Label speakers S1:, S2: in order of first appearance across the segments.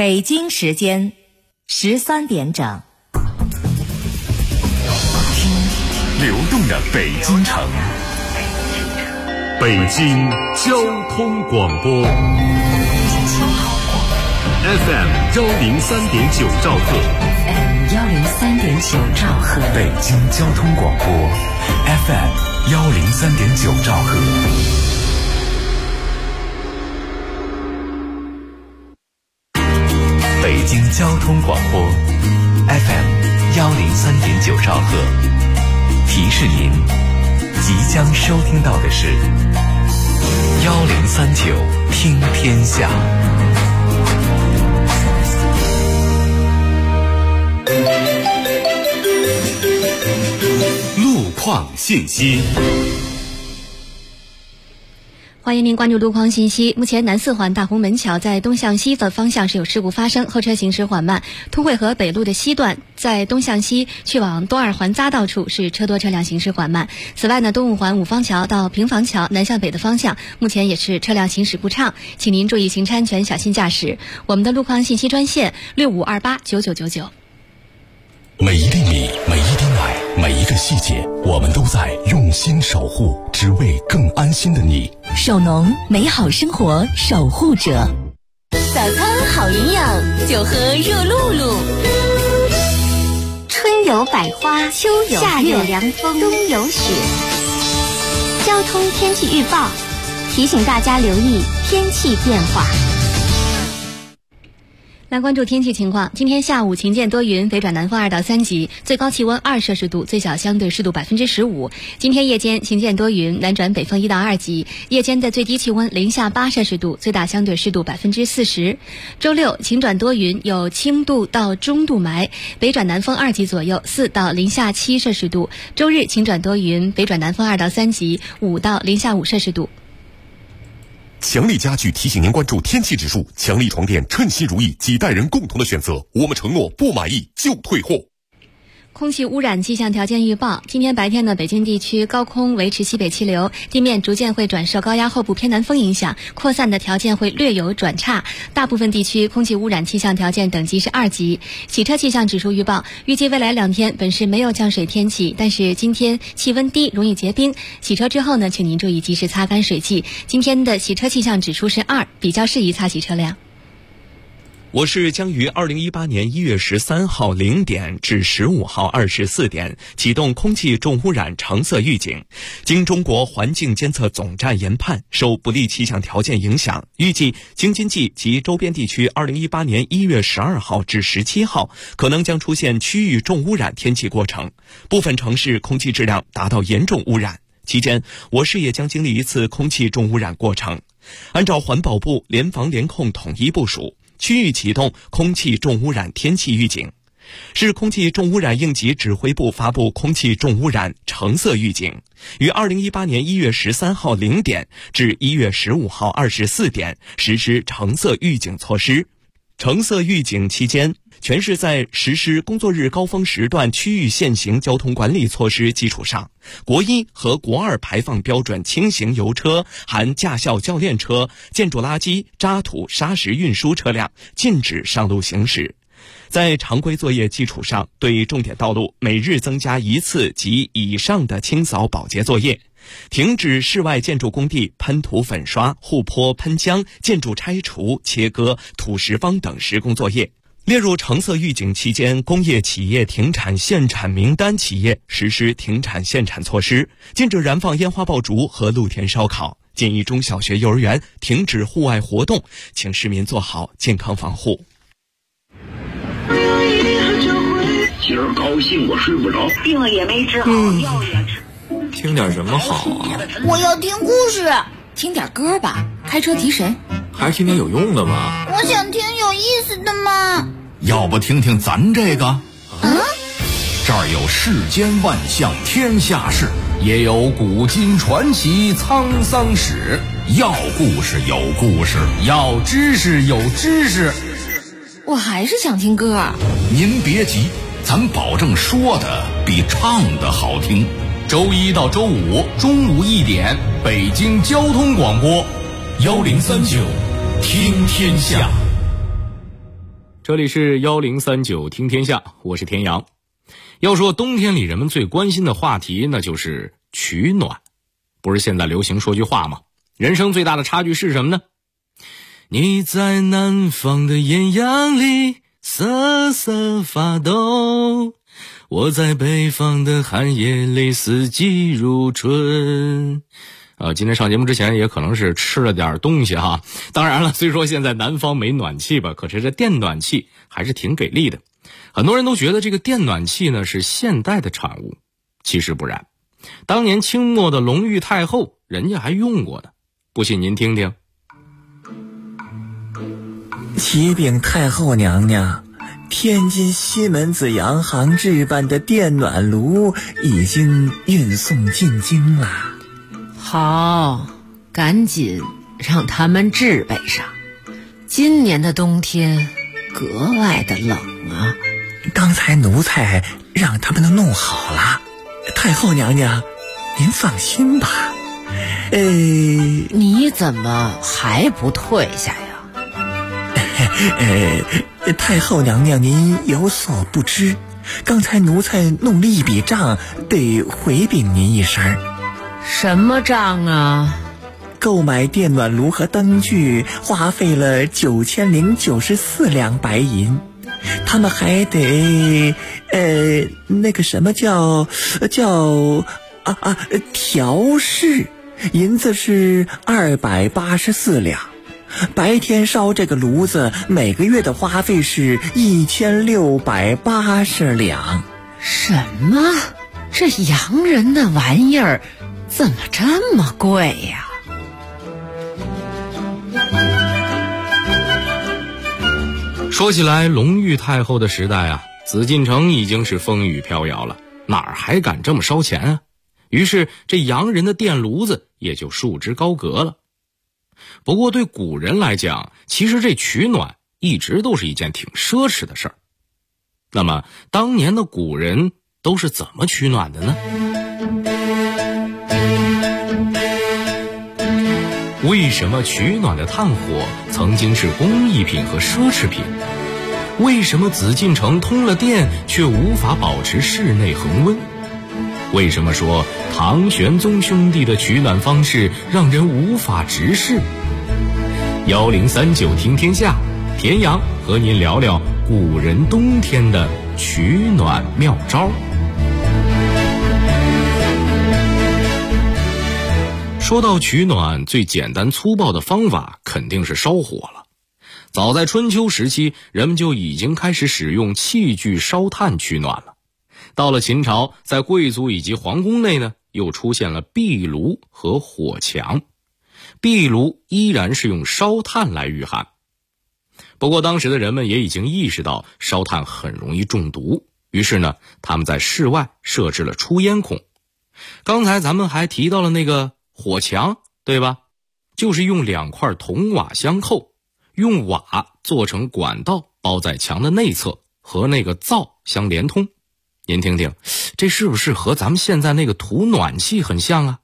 S1: 北京时间13点整。
S2: 听流动的北京城，北京交通广播 FM 103.9兆赫，
S3: 103.9兆赫，
S2: 北京交通广播 FM 103.9兆赫。北京交通广播 FM 103.9兆赫，提示您即将收听到的是1039听天下。路况信息。
S4: 欢迎您关注路况信息。目前南四环大红门桥在东向西的方向是有事故发生，后车行驶缓慢。通惠河北路的西段在东向西去往东二环匝道处是车多车辆行驶缓慢。此外呢，东五环五方桥到平房桥南向北的方向目前也是车辆行驶不畅，请您注意行车安全，小心驾驶。我们的路况信息专线65289999。
S2: 每一粒米，每一滴奶，每一个细节，我们都在用心守护，只为更安心的你。
S3: 守农，美好生活守护者。
S5: 早餐好营养，就喝热露露。春有百花，秋有夏有凉风，冬有雪。交通天气预报提醒大家留意天气变化。
S4: 来关注天气情况。今天下午晴间多云，北转南风2到3级，最高气温2摄氏度，最小相对湿度15%。今天夜间晴间多云，南转北风1到2级，夜间的最低气温零下8摄氏度，最大相对湿度40%。周六晴转多云，有轻度到中度霾，北转南风2级左右，4到零下7摄氏度。周日晴转多云，北转南风2到3级，5到零下5摄氏度。
S2: 强力家具提醒您关注天气指数，强力床垫称心如意，几代人共同的选择，我们承诺不满意就退货。
S4: 空气污染气象条件预报：今天白天呢，北京地区高空维持西北气流，地面逐渐会转受高压后部偏南风影响，扩散的条件会略有转差。大部分地区空气污染气象条件等级是2级。洗车气象指数预报：预计未来2天本市没有降水天气，但是今天气温低，容易结冰。洗车之后呢，请您注意及时擦干水汽。今天的洗车气象指数是2，比较适宜擦洗车辆。
S6: 我市将于2018年1月13号0点至15号24点启动空气重污染橙色预警。经中国环境监测总站研判，受不利气象条件影响，预计京津冀及周边地区2018年1月12号至17号可能将出现区域重污染天气过程，部分城市空气质量达到严重污染。期间，我市也将经历一次空气重污染过程。按照环保部联防联控统一部署，区域启动空气重污染天气预警。市空气重污染应急指挥部发布空气重污染橙色预警，于2018年1月13号0点至1月15号24点实施橙色预警措施。橙色预警期间，全市在实施工作日高峰时段区域限行交通管理措施基础上，国1和国2排放标准轻型油车含驾校教练车、建筑垃圾、渣土、砂石运输车辆禁止上路行驶。在常规作业基础上，对重点道路每日增加1次及以上的清扫保洁作业，停止室外建筑工地喷涂粉刷、护坡喷浆、建筑拆除、切割、土石方等施工作业。列入橙色预警期间，工业企业停产限产名单企业实施停产限产措施，禁止燃放烟花爆竹和露天烧烤，建议中小学幼儿园停止户外活动，请市民做好健康防护。
S7: 今儿高兴我睡不着，
S8: 病了也没治好，药也吃。
S9: 听点什么好啊？
S10: 我要听故事。
S3: 听点歌吧，开车提神。
S9: 还是听点有用的吧。
S10: 我想听有意思的嘛。
S11: 要不听听咱这个？这儿有世间万象天下事，也有古今传奇沧桑史。要故事有故事，要知识有知识。
S3: 我还是想听歌。
S11: 您别急，咱保证说的比唱的好听。周1到周5中午1点，北京交通广播1039听天下。
S9: 这里是1039听天下，我是田阳。要说冬天里人们最关心的话题，那就是取暖。不是现在流行说句话吗？人生最大的差距是什么呢？你在南方的艳阳里瑟瑟发抖，我在北方的寒夜里四季如春。今天上节目之前也可能是吃了点东西哈。当然了，虽说现在南方没暖气吧，可是这电暖气还是挺给力的。很多人都觉得这个电暖气呢是现代的产物，其实不然。当年清末的隆裕太后人家还用过呢，不信您听听。
S12: 启禀太后娘娘，天津西门子洋行制办的电暖炉已经运送进京了。
S13: 好，赶紧让他们置备上。今年的冬天格外的冷啊。
S12: 刚才奴才让他们都弄好了，太后娘娘您放心吧。
S13: 你怎么还不退下呀？
S12: 太后娘娘您有所不知，刚才奴才弄了一笔账，得回禀您一声。
S13: 什么账啊？
S12: 购买电暖炉和灯具花费了9094两白银，他们还得那个什么叫调试，银子是284两。白天烧这个炉子，每个月的花费是1680两。
S13: 什么？这洋人的玩意儿怎么这么贵呀？
S9: 说起来，隆裕太后的时代啊，紫禁城已经是风雨飘摇了，哪儿还敢这么烧钱啊？于是这洋人的电炉子也就束之高阁了。不过对古人来讲，其实这取暖一直都是一件挺奢侈的事儿。那么当年的古人都是怎么取暖的呢？为什么取暖的炭火曾经是工艺品和奢侈品？为什么紫禁城通了电却无法保持室内恒温？为什么说唐玄宗兄弟的取暖方式让人无法直视？1039听天下，田阳和您聊聊古人冬天的取暖妙招。说到取暖，最简单粗暴的方法肯定是烧火了。早在春秋时期，人们就已经开始使用器具烧炭取暖了。到了秦朝，在贵族以及皇宫内呢，又出现了壁炉和火墙。壁炉依然是用烧炭来御寒。不过当时的人们也已经意识到烧炭很容易中毒，于是呢，他们在室外设置了出烟孔。刚才咱们还提到了那个火墙，对吧？就是用2块铜瓦相扣，用瓦做成管道包在墙的内侧，和那个灶相连通。您听听，这是不是和咱们现在那个土暖气很像啊？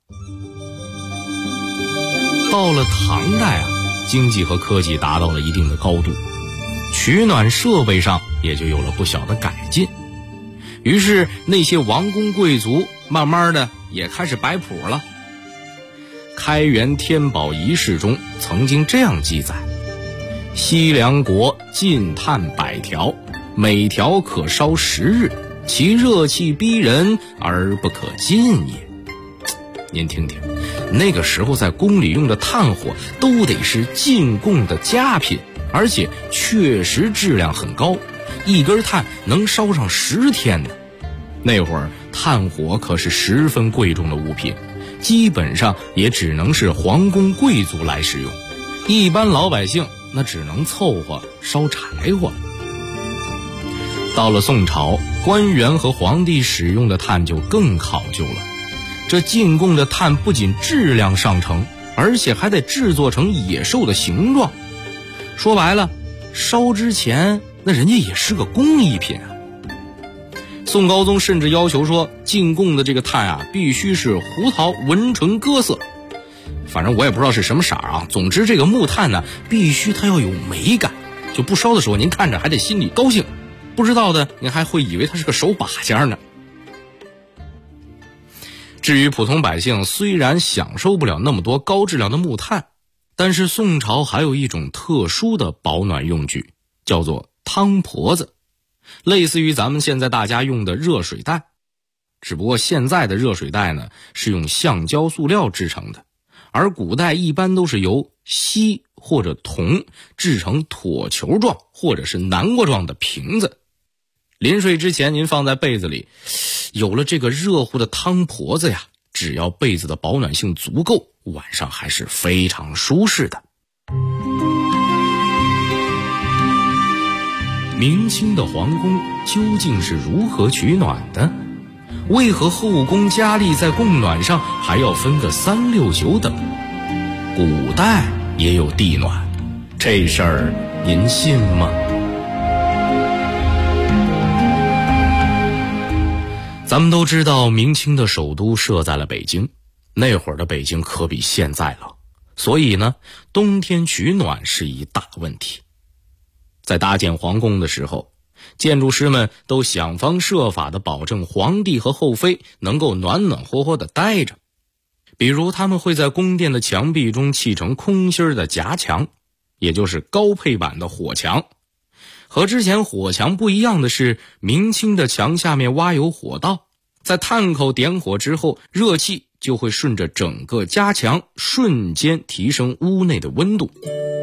S9: 到了唐代啊，经济和科技达到了一定的高度，取暖设备上也就有了不小的改进。于是那些王公贵族慢慢的也开始摆谱了。开元天宝遗事中曾经这样记载：西凉国禁炭100条，每条可烧10日，其热气逼人而不可禁也。您听听，那个时候在宫里用的炭火都得是进贡的佳品，而且确实质量很高，一根炭能烧上10天呢。那会儿炭火可是十分贵重的物品，基本上也只能是皇宫贵族来使用，一般老百姓那只能凑合烧柴火。到了宋朝，官员和皇帝使用的炭就更考究了。这进贡的炭不仅质量上乘，而且还得制作成野兽的形状。说白了，烧之前那人家也是个工艺品啊。宋高宗甚至要求说，进贡的这个炭啊，必须是胡桃纹唇各色。反正我也不知道是什么色啊，总之这个木炭呢，必须它要有美感， 就不烧的时候您看着还得心里高兴，不知道的您还会以为它是个手把件呢。至于普通百姓，虽然享受不了那么多高质量的木炭，但是宋朝还有一种特殊的保暖用具，叫做汤婆子，类似于咱们现在大家用的热水袋，只不过现在的热水袋呢是用橡胶塑料制成的，而古代一般都是由锡或者铜制成椭球状或者是南瓜状的瓶子。临睡之前您放在被子里，有了这个热乎的汤婆子呀，只要被子的保暖性足够，晚上还是非常舒适的。明清的皇宫究竟是如何取暖的？为何后宫佳丽在供暖上还要分个3、6、9等？古代也有地暖，这事儿您信吗？咱们都知道明清的首都设在了北京，那会儿的北京可比现在冷，所以呢，冬天取暖是一大问题。在搭建皇宫的时候，建筑师们都想方设法地保证皇帝和后妃能够暖暖和和地待着。比如他们会在宫殿的墙壁中砌成空心的夹墙，也就是高配版的火墙。和之前火墙不一样的是，明清的墙下面挖有火道，在炭口点火之后，热气就会顺着整个夹墙瞬间提升屋内的温度。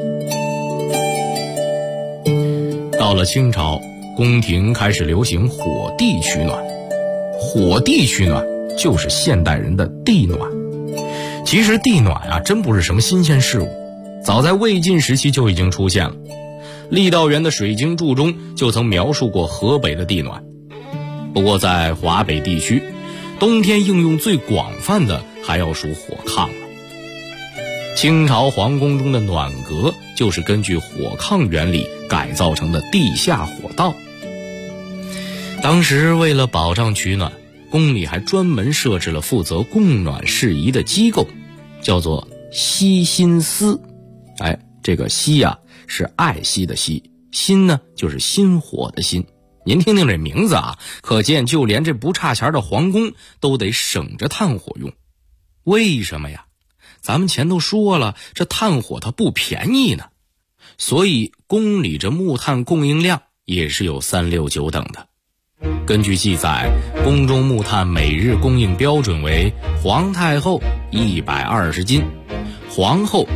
S9: 到了清朝，宫廷开始流行火地取暖。火地取暖就是现代人的地暖。其实地暖啊，真不是什么新鲜事物，早在魏晋时期就已经出现了。郦道元的《水经注》中就曾描述过河北的地暖。不过在华北地区，冬天应用最广泛的还要数火炕了。清朝皇宫中的暖阁就是根据火炕原理改造成的地下火道。当时为了保障取暖，宫里还专门设置了负责供暖事宜的机构，叫做惜心司。这个惜啊是爱惜的惜，心呢就是心火的心。您听听这名字啊，可见就连这不差钱的皇宫都得省着炭火用。为什么呀？咱们前头说了，这炭火它不便宜呢，所以宫里这木炭供应量也是有3、6、9等的。根据记载，宫中木炭每日供应标准为皇太后120斤，皇后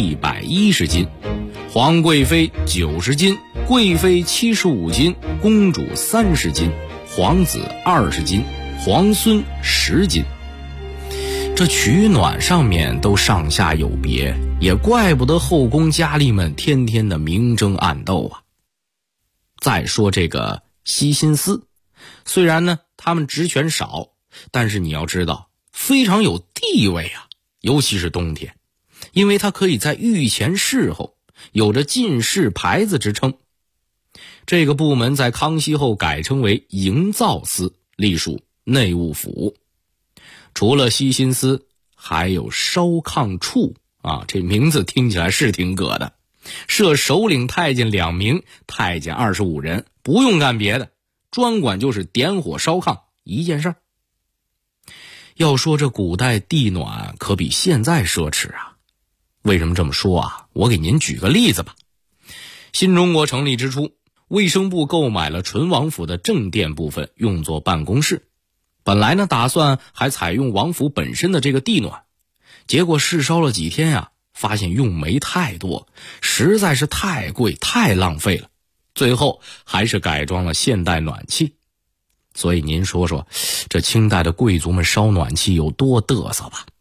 S9: 110斤，皇贵妃90斤，贵妃75斤，公主30斤，皇子20斤，皇孙10斤。这取暖上面都上下有别，也怪不得后宫佳丽们天天的明争暗斗啊。再说这个惜心司，虽然呢他们职权少，但是你要知道非常有地位啊，尤其是冬天，因为它可以在御前侍候，有着进士牌子之称。这个部门在康熙后改称为营造司，隶属内务府。除了惜心司，还有烧炕处啊，这名字听起来是挺葛的。设首领太监2名，太监25人，不用干别的，专管就是点火烧炕一件事儿。要说这古代地暖可比现在奢侈啊。为什么这么说啊？我给您举个例子吧。新中国成立之初，卫生部购买了纯王府的正殿部分用作办公室，本来呢打算还采用王府本身的这个地暖，结果试烧了几天呀，发现用煤太多，实在是太贵太浪费了，最后还是改装了现代暖气。所以您说说，这清代的贵族们烧暖气有多嘚瑟吧。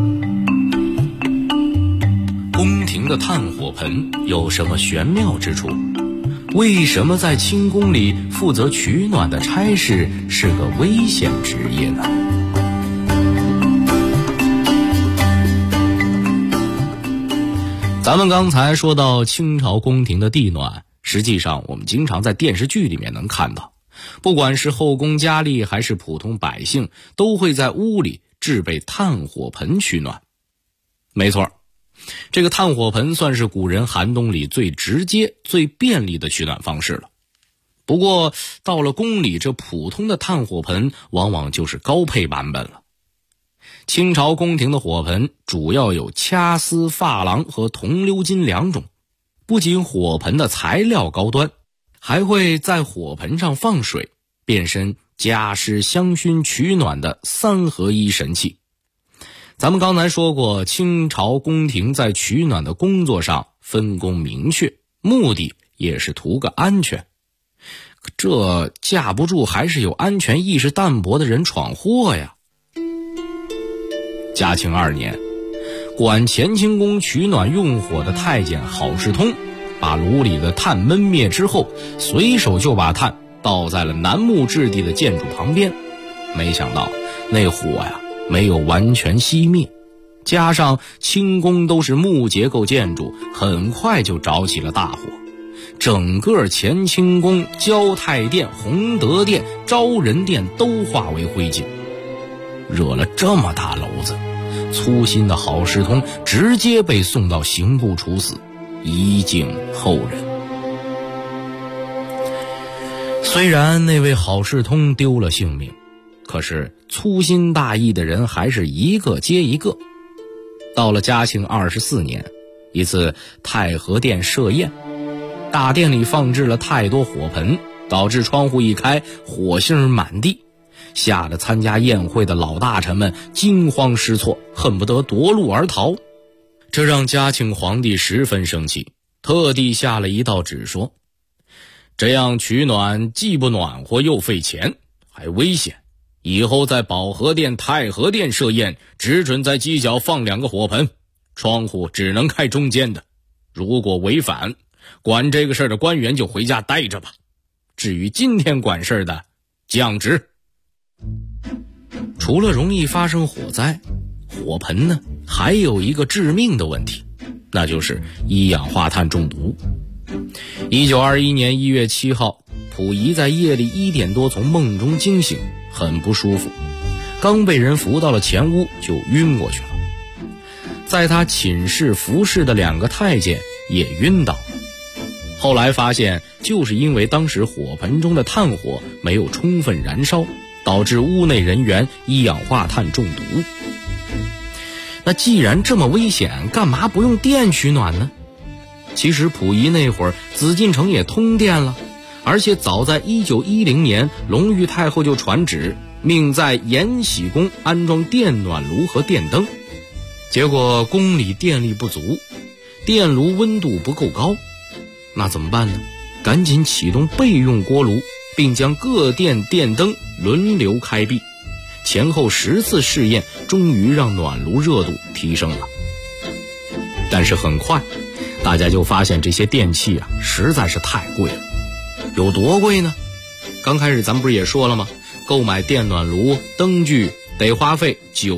S9: 宫廷的炭火盆有什么玄妙之处？为什么在清宫里负责取暖的差事是个危险职业呢？咱们刚才说到清朝宫廷的地暖，实际上我们经常在电视剧里面能看到，不管是后宫佳丽还是普通百姓，都会在屋里制备炭火盆取暖。没错， 这个炭火盆算是古人寒冬里最直接、最便利的取暖方式了。不过到了宫里，这普通的炭火盆往往就是高配版本了。清朝宫廷的火盆主要有掐丝、珐琅和铜鎏金2种，不仅火盆的材料高端，还会在火盆上放水，变身加湿、香薰、取暖的3合1神器。咱们刚才说过，清朝宫廷在取暖的工作上分工明确，目的也是图个安全。这架不住还是有安全意识淡薄的人闯祸呀。嘉庆2年，管乾清宫取暖用火的太监郝世通，把炉里的炭焖灭之后，随手就把炭倒在了楠木质地的建筑旁边。没想到那火呀没有完全熄灭，加上清宫都是木结构建筑，很快就着起了大火。整个乾清宫、交泰殿、弘德殿、昭仁殿都化为灰烬。惹了这么大篓子，粗心的郝世通直接被送到刑部处死，以警后人。虽然那位郝世通丢了性命，可是粗心大意的人还是一个接一个。到了嘉庆24年，一次太和殿设宴，大殿里放置了太多火盆，导致窗户一开，火星满地，吓得参加宴会的老大臣们惊慌失措，恨不得夺路而逃。这让嘉庆皇帝十分生气，特地下了一道旨说，这样取暖既不暖和又费钱，还危险，以后在保和殿、太和殿设宴，只准在犄角放2个火盆，窗户只能开中间的，如果违反，管这个事儿的官员就回家待着吧，至于今天管事儿的，降职。除了容易发生火灾，火盆呢还有一个致命的问题，那就是一氧化碳中毒。1921年1月7号，溥仪在夜里1点多从梦中惊醒，很不舒服，刚被人扶到了前屋就晕过去了。在他寝室服侍的2个太监也晕倒了，后来发现就是因为当时火盆中的炭火没有充分燃烧，导致屋内人员一氧化碳中毒。那既然这么危险，干嘛不用电取暖呢？其实溥仪那会儿紫禁城也通电了，而且早在1910年，隆裕太后就传旨，命在延禧宫安装电暖炉和电灯。结果宫里电力不足，电炉温度不够高，那怎么办呢？赶紧启动备用锅炉，并将各殿电灯轮流开闭，前后10次试验，终于让暖炉热度提升了。但是很快大家就发现这些电器啊实在是太贵了。有多贵呢？刚开始咱们不是也说了吗？购买电暖炉、灯具得花费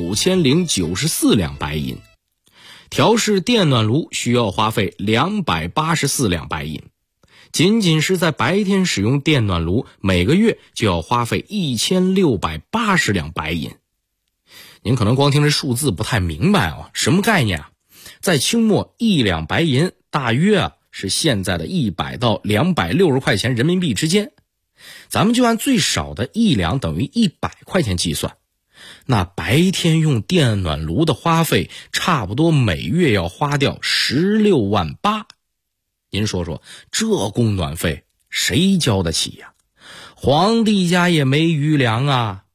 S9: 9094两白银，调试电暖炉需要花费284两白银，仅仅是在白天使用电暖炉，每个月就要花费1680两白银。您可能光听这数字不太明白啊，什么概念啊？在清末1两白银大约是现在的100到260块钱人民币之间，咱们就按最少的1两等于100块钱计算，那白天用电暖炉的花费差不多每月要花掉16万8。您说说，这供暖费谁交得起呀？皇帝家也没余粮啊。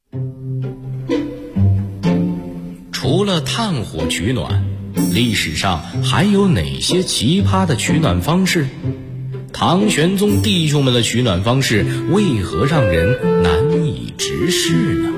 S9: 除了炭火取暖，历史上还有哪些奇葩的取暖方式？唐玄宗弟兄们的取暖方式为何让人难以直视呢？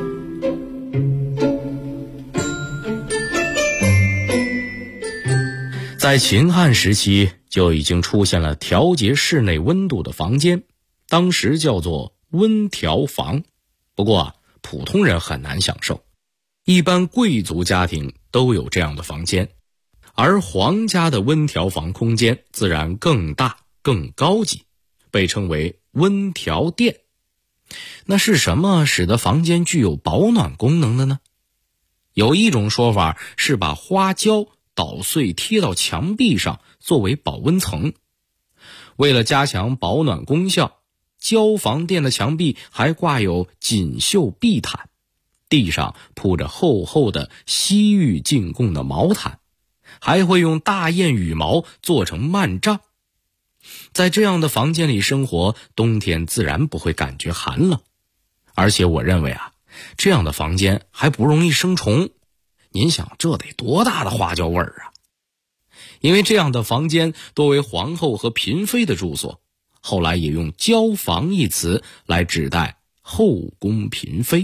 S9: 在秦汉时期就已经出现了调节室内温度的房间，当时叫做温调房。不过普通人很难享受，一般贵族家庭都有这样的房间，而皇家的温调房空间自然更大更高级，被称为温调殿。那是什么使得房间具有保暖功能的呢？有一种说法是把花椒捣碎贴到墙壁上作为保温层。为了加强保暖功效，交房店的墙壁还挂有锦绣壁毯，地上铺着厚厚的西域进贡的毛毯，还会用大雁羽毛做成幔帐。在这样的房间里生活，冬天自然不会感觉寒冷。而且我认为这样的房间还不容易生虫。您想这得多大的花椒味儿啊！因为这样的房间多为皇后和嫔妃的住所，后来也用交房一词来指代后宫嫔妃。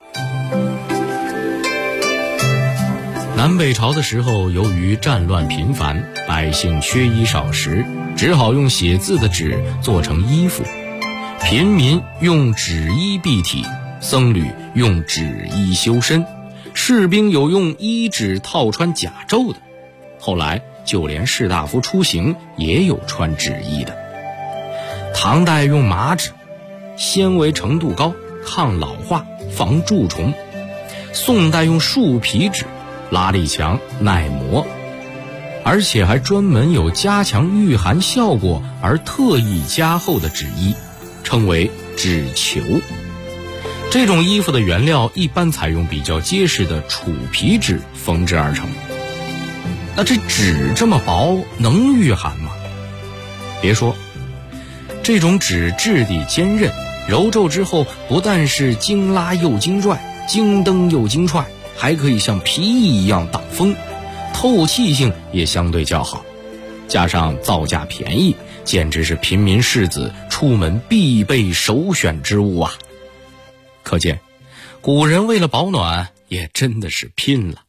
S9: 南北朝的时候，由于战乱频繁，百姓缺衣少食，只好用写字的纸做成衣服。平民用纸衣蔽体，僧侣用纸衣修身，士兵有用衣纸套穿甲胄的。后来就连士大夫出行也有穿纸衣的。唐代用麻纸，纤维程度高，抗老化，防蛀虫。宋代用树皮纸，拉力强，耐磨，而且还专门有加强御寒效果而特意加厚的纸衣，称为纸裘。这种衣服的原料一般采用比较结实的楚皮纸缝制而成。那这纸这么薄，能御寒吗？别说，这种纸质地坚韧，揉皱之后不但是经拉又经拽，经蹬又经踹，还可以像皮衣一样挡风，透气性也相对较好，加上造价便宜，简直是平民士子出门必备首选之物啊！可见古人为了保暖也真的是拼了。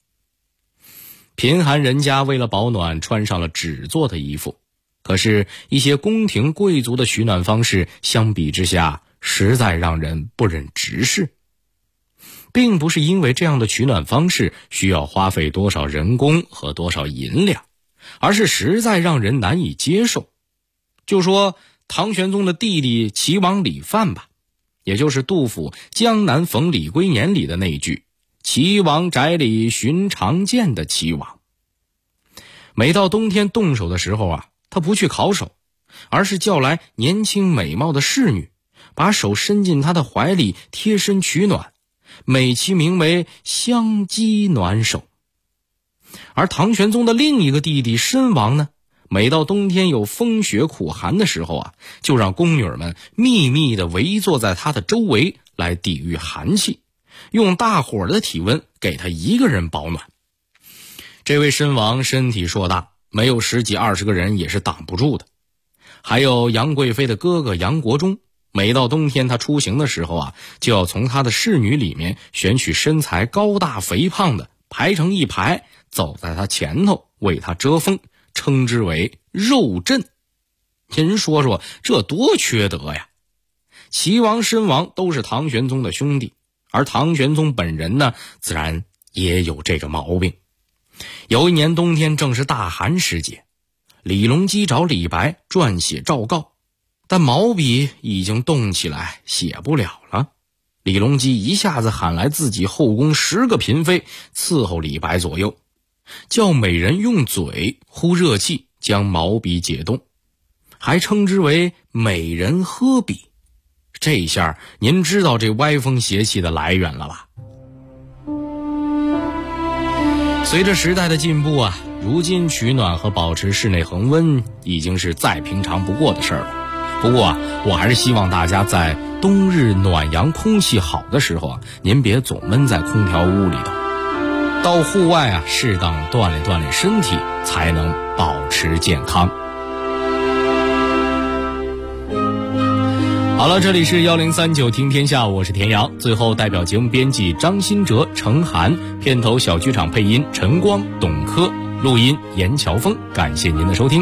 S9: 贫寒人家为了保暖穿上了纸做的衣服，可是一些宫廷贵族的取暖方式相比之下实在让人不忍直视。并不是因为这样的取暖方式需要花费多少人工和多少银两，而是实在让人难以接受。就说唐玄宗的弟弟齐王李范吧，也就是杜甫《江南逢李龟年》里的那一句齐王宅里寻常见的齐王。每到冬天动手的时候他不去烤手，而是叫来年轻美貌的侍女，把手伸进他的怀里贴身取暖，美其名为香鸡暖手。而唐玄宗的另一个弟弟申王呢，每到冬天有风雪苦寒的时候就让宫女们秘密地围坐在他的周围来抵御寒气，用大伙的体温给他一个人保暖。这位申王身体硕大，没有10几20个人也是挡不住的。还有杨贵妃的哥哥杨国忠，每到冬天他出行的时候就要从他的侍女里面选取身材高大肥胖的，排成一排，走在他前头为他遮风，称之为肉阵。您说说这多缺德呀！齐王申王都是唐玄宗的兄弟，而唐玄宗本人呢，自然也有这个毛病。有一年冬天正是大寒时节，李隆基找李白撰写诏告，但毛笔已经冻起来写不了了。李隆基一下子喊来自己后宫10个嫔妃伺候李白左右，叫每人用嘴呼热气将毛笔解冻，还称之为美人喝笔。这下您知道这歪风邪气的来源了吧？随着时代的进步如今取暖和保持室内恒温已经是再平常不过的事儿了。不过我还是希望大家在冬日暖阳空气好的时候您别总闷在空调屋里头，到户外适当锻炼锻炼身体，才能保持健康。好了，这里是1039听天下，我是田阳。最后代表节目编辑张新哲、程涵，片头小剧场配音陈光、董珂，录音严乔峰，感谢您的收听。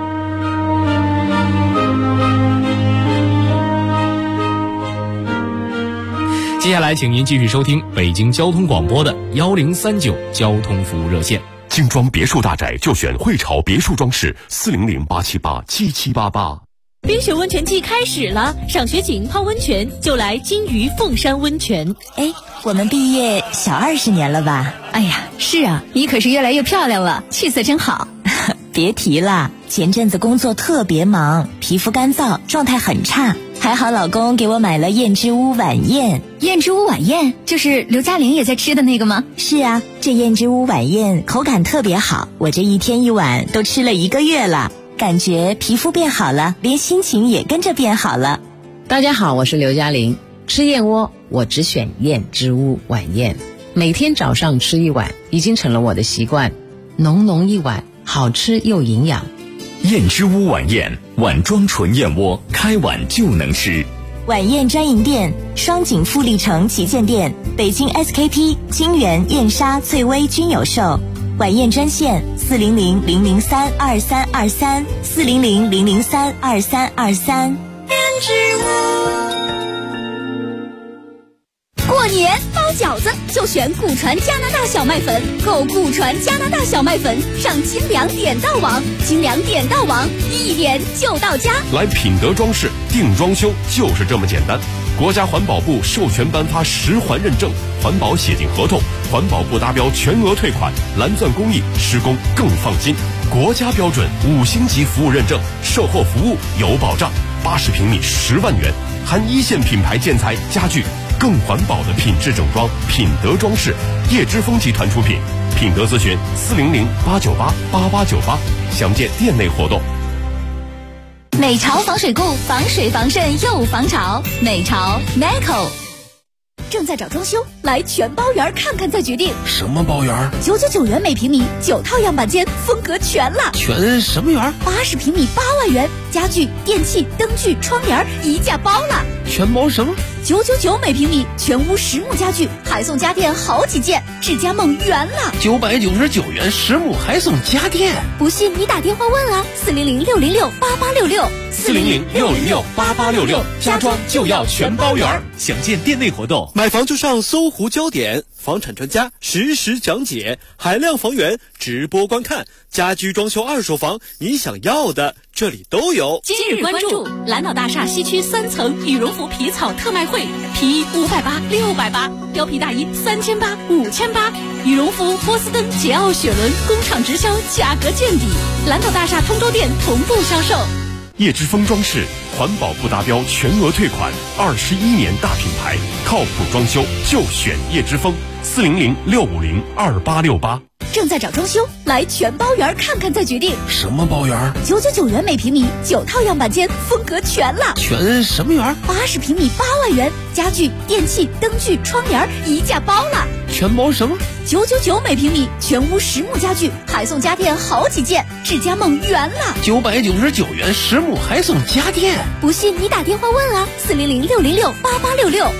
S9: 接下来请您继续收听北京交通广播的1039交通服务热线。
S14: 精装别墅大宅就选汇潮别墅装饰，400-878-7788。 冰雪温泉季开始了，上学紧泡温泉就来金鱼凤山温泉。
S1: 哎，我们毕业小20年了吧？
S3: 哎呀，是啊，你可是越来越漂亮了，气色真好。
S1: 别提了，前阵子工作特别忙，皮肤干燥，状态很差。还好老公给我买了燕之屋晚宴。
S3: 燕之屋晚宴就是刘嘉玲也在吃的那个吗？
S1: 是啊，这燕之屋晚宴口感特别好，我这一天一碗都吃了1个月了，感觉皮肤变好了，连心情也跟着变好了。
S13: 大家好，我是刘嘉玲。吃燕窝我只选燕之屋晚宴，每天早上吃1碗已经成了我的习惯，浓浓一碗，好吃又营养。
S2: 燕之屋晚宴，碗装纯燕窝，开碗就能吃。
S1: 晚宴专营店：双井富力城旗舰店、北京 SKP、金源、燕莎、翠微均有售。晚宴专线400-003-2323 400-003-2323。
S10: 燕之屋。过年包饺子就选古传加拿大小麦粉，购古传加拿大小麦粉上精粮点到网，精粮点到网，1点就到家。
S15: 来品德装饰定装修就是这么简单。国家环保部授权颁发10环认证，环保写进合同，环保部达标全额退款，蓝钻工艺施工更放心。国家标准5星级服务认证，售后服务有保障。80平米10万元，含1线品牌建材家具。更环保的品质整装，品德装饰，叶之峰集团出品。品德咨询400-898-8898，详见店内活动。
S14: 美潮防水固，防水防渗又防潮。美潮 Meco。
S10: 正在找装修，来全包园看看再决定。
S15: 什么包园
S10: ？999元每平米，9套样板间，风格全了。
S15: 全什么园
S10: ？80平米8万元，家具、电器、灯具、窗帘一价包了。
S15: 全包什么
S10: ？999每平米，全屋实木家具，还送家电好几件，智家梦圆了。
S15: 999元实木还送家电，
S10: 不信你打电话问啊，400-606-8866。
S15: 400-606-8866，家装就要全包圆。
S6: 详见店内活动。
S16: 买房就上搜狐焦点，房产专家实时讲解，海量房源直播观看，家居装修二手房，你想要的这里都有。
S14: 今日关注蓝岛大厦西区3层羽绒服皮草特卖会，皮衣580、680，貂皮大衣3800、5800，羽绒服、波司登、捷奥、雪伦工厂直销，价格见底。蓝岛大厦通州店同步销售。
S15: 叶之峰装饰环保部达标全额退款，21年大品牌，靠谱装修就选叶之峰，400-650-2868。
S10: 正在找装修，来全包园看看再决定。
S15: 什么包园
S10: ？999元每平米，9套样板间，风格全了。
S15: 全什么园
S10: ？80平米8万元，家具、电器、灯具、窗帘一价包了。
S15: 全包什么
S10: ？999每平米，全屋实木家具，还送家电好几件，智家梦圆了。
S15: 999元实木还送家电，
S10: 不信你打电话问啊，400-606-8866。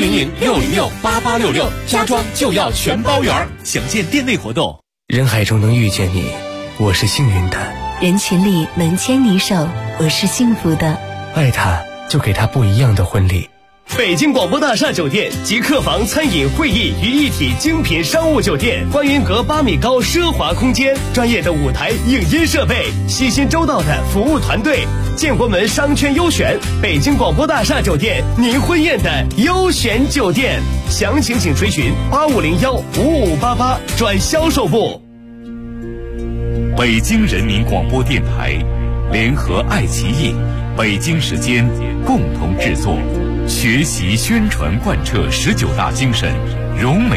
S15: 400-606-8866，家装就要全包圆。
S6: 详见店内活动。
S17: 人海中能遇见你，我是幸运的；
S3: 人群里能牵你手，我是幸福的。
S17: 爱他，就给他不一样的婚礼。
S18: 北京广播大厦酒店集客房、餐饮、会议于一体精品商务酒店，观云阁8米高奢华空间，专业的舞台影音设备，细心周到的服务团队，建国门商圈优选，北京广播大厦酒店，您婚宴的优选酒店。详情请垂询8501-5588转销售部。
S2: 北京人民广播电台联合爱奇艺、北京时间共同制作，学习宣传贯彻19大精神，融美